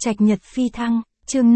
Trạch nhật phi thăng, chương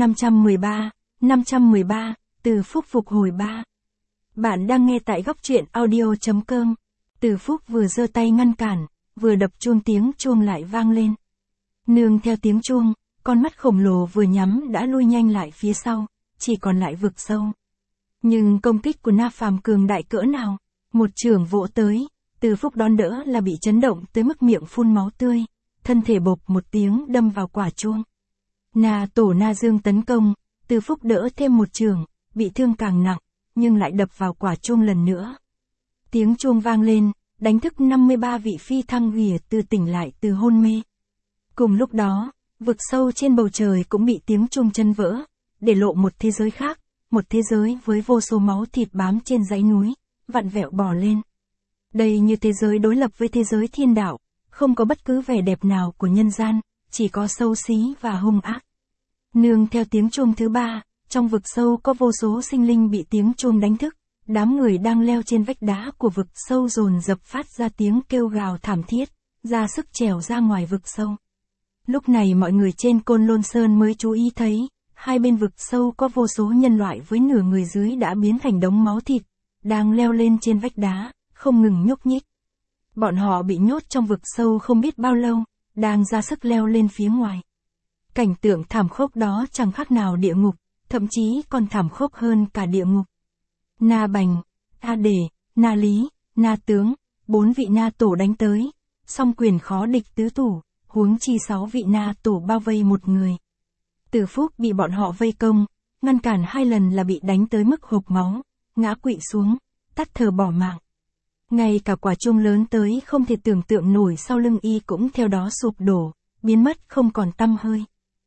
513, Từ Phúc phục hồi 3. Bạn đang nghe tại góc truyện audio.com. Từ Phúc vừa giơ tay ngăn cản, vừa đập chuông, tiếng chuông lại vang lên. Nương theo tiếng chuông, con mắt khổng lồ vừa nhắm đã lui nhanh lại phía sau, chỉ còn lại vực sâu. Nhưng công kích của Na Phàm cường đại cỡ nào, một chưởng vỗ tới, Từ Phúc đón đỡ là bị chấn động tới mức miệng phun máu tươi, thân thể bộp một tiếng đâm vào quả chuông. Na Tổ Na Dương tấn công, Từ Phúc đỡ thêm một chưởng, bị thương càng nặng, nhưng lại đập vào quả chuông lần nữa. Tiếng chuông vang lên, đánh thức 53 vị phi thăng ghìa từ tỉnh lại từ hôn mê. Cùng lúc đó, vực sâu trên bầu trời cũng bị tiếng chuông chân vỡ, để lộ một thế giới khác, một thế giới với vô số máu thịt bám trên dãy núi, vặn vẹo bò lên. Đây như thế giới đối lập với thế giới thiên đạo, không có bất cứ vẻ đẹp nào của nhân gian, chỉ có xấu xí và hung ác. Nương theo tiếng chuông thứ 3, trong vực sâu có vô số sinh linh bị tiếng chuông đánh thức, đám người đang leo trên vách đá của vực sâu dồn dập phát ra tiếng kêu gào thảm thiết, ra sức trèo ra ngoài vực sâu. Lúc này mọi người trên Côn Lôn Sơn mới chú ý thấy, hai bên vực sâu có vô số nhân loại với nửa người dưới đã biến thành đống máu thịt, đang leo lên trên vách đá, không ngừng nhúc nhích. Bọn họ bị nhốt trong vực sâu không biết bao lâu, đang ra sức leo lên phía ngoài. Cảnh tượng thảm khốc đó chẳng khác nào địa ngục, thậm chí còn thảm khốc hơn cả địa ngục. Na Bành, Na Đề, Na Lý, Na Tướng, 4 vị Na Tổ đánh tới, song quyền khó địch tứ thủ, huống chi 6 vị Na Tổ bao vây một người. Từ Phúc bị bọn họ vây công, ngăn cản 2 lần là bị đánh tới mức hộc máu, ngã quỵ xuống, tắt thở bỏ mạng. Ngay cả quả chuông lớn tới không thể tưởng tượng nổi sau lưng y cũng theo đó sụp đổ, biến mất không còn tăm hơi.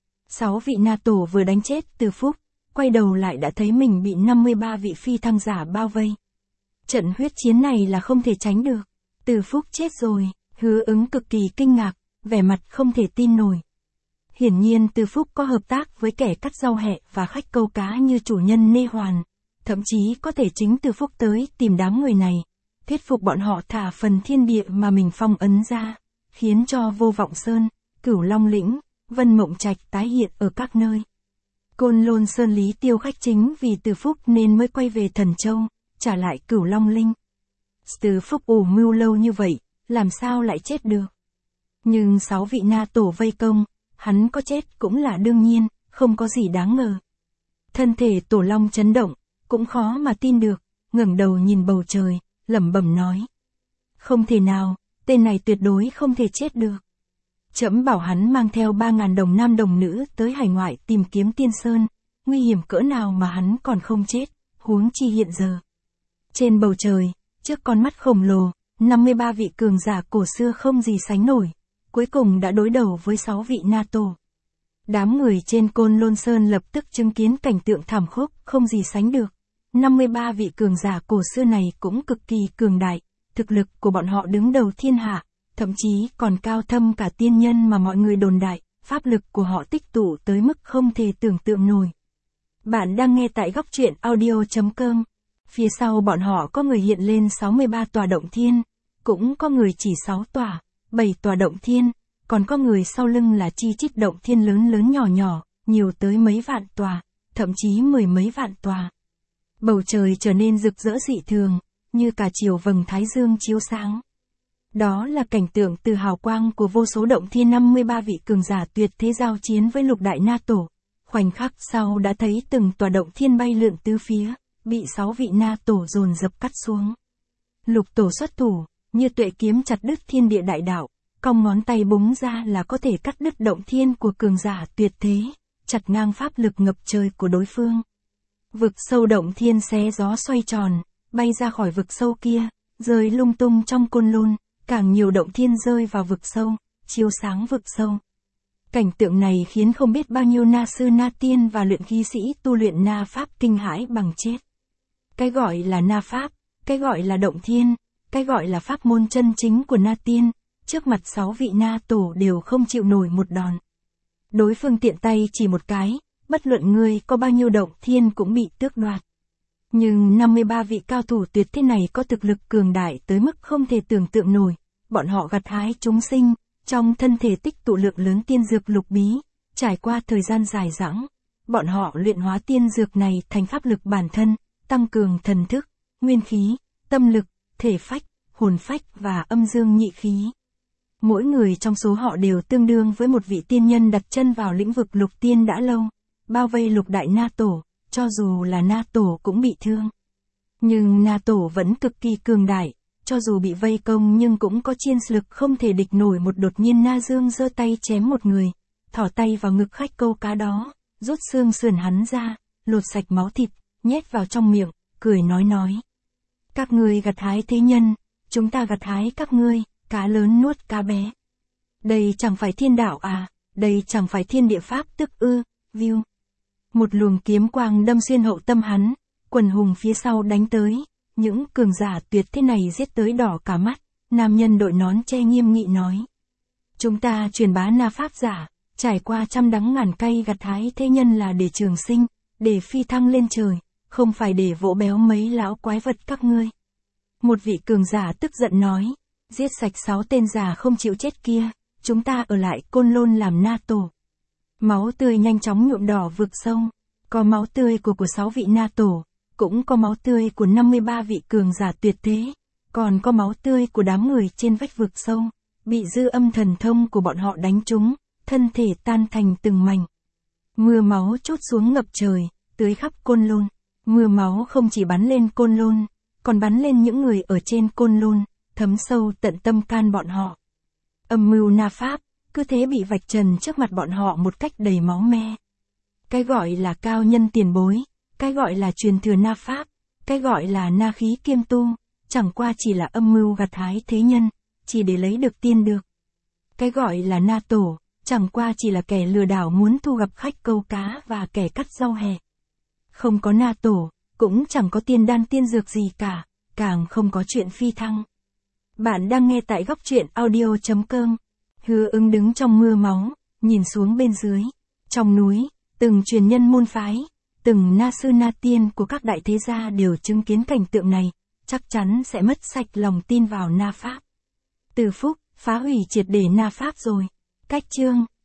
6 vị Na Tổ vừa đánh chết Từ Phúc, quay đầu lại đã thấy mình bị 53 vị phi thăng giả bao vây. Trận huyết chiến này là không thể tránh được. Từ Phúc chết rồi, Hứa Ứng cực kỳ kinh ngạc, vẻ mặt không thể tin nổi. Hiển nhiên Từ Phúc có hợp tác với kẻ cắt rau hẹ và khách câu cá như chủ nhân Nê Hoàn, thậm chí có thể chính Từ Phúc tới tìm đám người này, thuyết phục bọn họ thả phần thiên địa mà mình phong ấn ra, khiến cho Vô Vọng Sơn, Cửu Long Lĩnh, Vân Mộng Trạch tái hiện ở các nơi. Côn Lôn Sơn Lý Tiêu khách chính vì Từ Phúc nên mới quay về Thần Châu, trả lại Cửu Long Linh. Từ Phúc ủ mưu lâu như vậy, làm sao lại chết được? Nhưng 6 vị Na Tổ vây công, hắn có chết cũng là đương nhiên, không có gì đáng ngờ. Thân thể Tổ Long chấn động, cũng khó mà tin được, ngẩng đầu nhìn bầu trời, lẩm bẩm nói. Không thể nào, tên này tuyệt đối không thể chết được. Trẫm bảo hắn mang theo 3.000 đồng nam đồng nữ tới hải ngoại tìm kiếm Tiên Sơn, nguy hiểm cỡ nào mà hắn còn không chết, huống chi hiện giờ. Trên bầu trời, trước con mắt khổng lồ, 53 vị cường giả cổ xưa không gì sánh nổi, cuối cùng đã đối đầu với 6 vị Na Tổ. Đám người trên Côn Lôn Sơn lập tức chứng kiến cảnh tượng thảm khốc không gì sánh được. 53 vị cường giả cổ xưa này cũng cực kỳ cường đại, thực lực của bọn họ đứng đầu thiên hạ, thậm chí còn cao thâm cả tiên nhân mà mọi người đồn đại, pháp lực của họ tích tụ tới mức không thể tưởng tượng nổi. Bạn đang nghe tại góc truyện audio.com. Phía sau bọn họ có người hiện lên 63 tòa động thiên, cũng có người chỉ 6 tòa, 7 tòa động thiên, còn có người sau lưng là chi chít động thiên lớn lớn nhỏ nhỏ, nhiều tới mấy vạn tòa, thậm chí 10 mấy vạn tòa. Bầu trời trở nên rực rỡ dị thường, như cả chiều vầng thái dương chiếu sáng. Đó là cảnh tượng từ hào quang của vô số động thiên 53 vị cường giả tuyệt thế giao chiến với lục đại Na Tổ. Khoảnh khắc sau đã thấy từng tòa động thiên bay lượn tứ phía, bị 6 vị Na Tổ dồn dập cắt xuống. Lục Tổ xuất thủ, như tuệ kiếm chặt đứt thiên địa đại đạo, cong ngón tay búng ra là có thể cắt đứt động thiên của cường giả tuyệt thế, chặt ngang pháp lực ngập trời của đối phương. Vực sâu động thiên xé gió xoay tròn, bay ra khỏi vực sâu kia, rơi lung tung trong Côn Lôn, càng nhiều động thiên rơi vào vực sâu, chiếu sáng vực sâu. Cảnh tượng này khiến không biết bao nhiêu Na Sư Na Tiên và luyện khí sĩ tu luyện Na Pháp kinh hãi bằng chết. Cái gọi là Na Pháp, cái gọi là động thiên, cái gọi là pháp môn chân chính của Na Tiên, trước mặt 6 vị Na Tổ đều không chịu nổi một đòn. Đối phương tiện tay chỉ một cái, bất luận ngươi có bao nhiêu động thiên cũng bị tước đoạt. Nhưng 53 vị cao thủ tuyệt thế này có thực lực cường đại tới mức không thể tưởng tượng nổi, bọn họ gặt hái chúng sinh, trong thân thể tích tụ lượng lớn tiên dược lục bí, Trải qua thời gian dài dẳng, bọn họ luyện hóa tiên dược này thành pháp lực bản thân, tăng cường thần thức, nguyên khí, tâm lực, thể phách, hồn phách và âm dương nhị khí. Mỗi người trong số họ đều tương đương với một vị tiên nhân đặt chân vào lĩnh vực lục tiên đã lâu, bao vây lục đại Na Tổ, cho dù là Na Tổ cũng bị thương. Nhưng Na Tổ vẫn cực kỳ cường đại, cho dù bị vây công nhưng cũng có chiên lực không thể địch nổi. Một đột nhiên Na Dương giơ tay chém một người, thỏ tay vào ngực khách câu cá đó, rút xương sườn hắn ra, lột sạch máu thịt, nhét vào trong miệng, cười nói. Các ngươi gặt hái thế nhân, chúng ta gặt hái các ngươi, cá lớn nuốt cá bé. Đây chẳng phải thiên đạo à, đây chẳng phải thiên địa pháp tức ư, view. Một luồng kiếm quang đâm xuyên hậu tâm hắn, quần hùng phía sau đánh tới, những cường giả tuyệt thế này giết tới đỏ cả mắt, nam nhân đội nón che nghiêm nghị nói. Chúng ta truyền bá Na Pháp giả, trải qua trăm đắng ngàn cay gặt hái thế nhân là để trường sinh, để phi thăng lên trời, không phải để vỗ béo mấy lão quái vật các ngươi. Một vị cường giả tức giận nói, giết sạch 6 tên già không chịu chết kia, chúng ta ở lại Côn Lôn làm Na Tổ. Máu tươi nhanh chóng nhuộm đỏ vực sâu, có máu tươi của 6 vị Na Tổ, cũng có máu tươi của 53 vị cường giả tuyệt thế, còn có máu tươi của đám người trên vách vực sâu, bị dư âm thần thông của bọn họ đánh trúng, thân thể tan thành từng mảnh. Mưa máu trút xuống ngập trời, tưới khắp Côn Lôn. Mưa máu không chỉ bắn lên Côn Lôn, còn bắn lên những người ở trên Côn Lôn, thấm sâu tận tâm can bọn họ. Âm mưu Na Pháp, cứ thế bị vạch trần trước mặt bọn họ một cách đầy máu me. Cái gọi là cao nhân tiền bối, cái gọi là truyền thừa Na Pháp, cái gọi là Na khí kiêm tu, chẳng qua chỉ là âm mưu gặt hái thế nhân, chỉ để lấy được tiên được. Cái gọi là Na Tổ, chẳng qua chỉ là kẻ lừa đảo muốn thu gặp khách câu cá và kẻ cắt rau hè. Không có Na Tổ, cũng chẳng có tiên đan tiên dược gì cả, càng không có chuyện phi thăng. Bạn đang nghe tại góc truyện audio.com. Hứa Ứng đứng trong mưa máu, nhìn xuống bên dưới. Trong núi, từng truyền nhân môn phái, từng na sư na tiên của các đại thế gia đều chứng kiến cảnh tượng này, chắc chắn sẽ mất sạch lòng tin vào Na Pháp. Từ Phúc, phá hủy triệt để Na Pháp rồi. Cách chương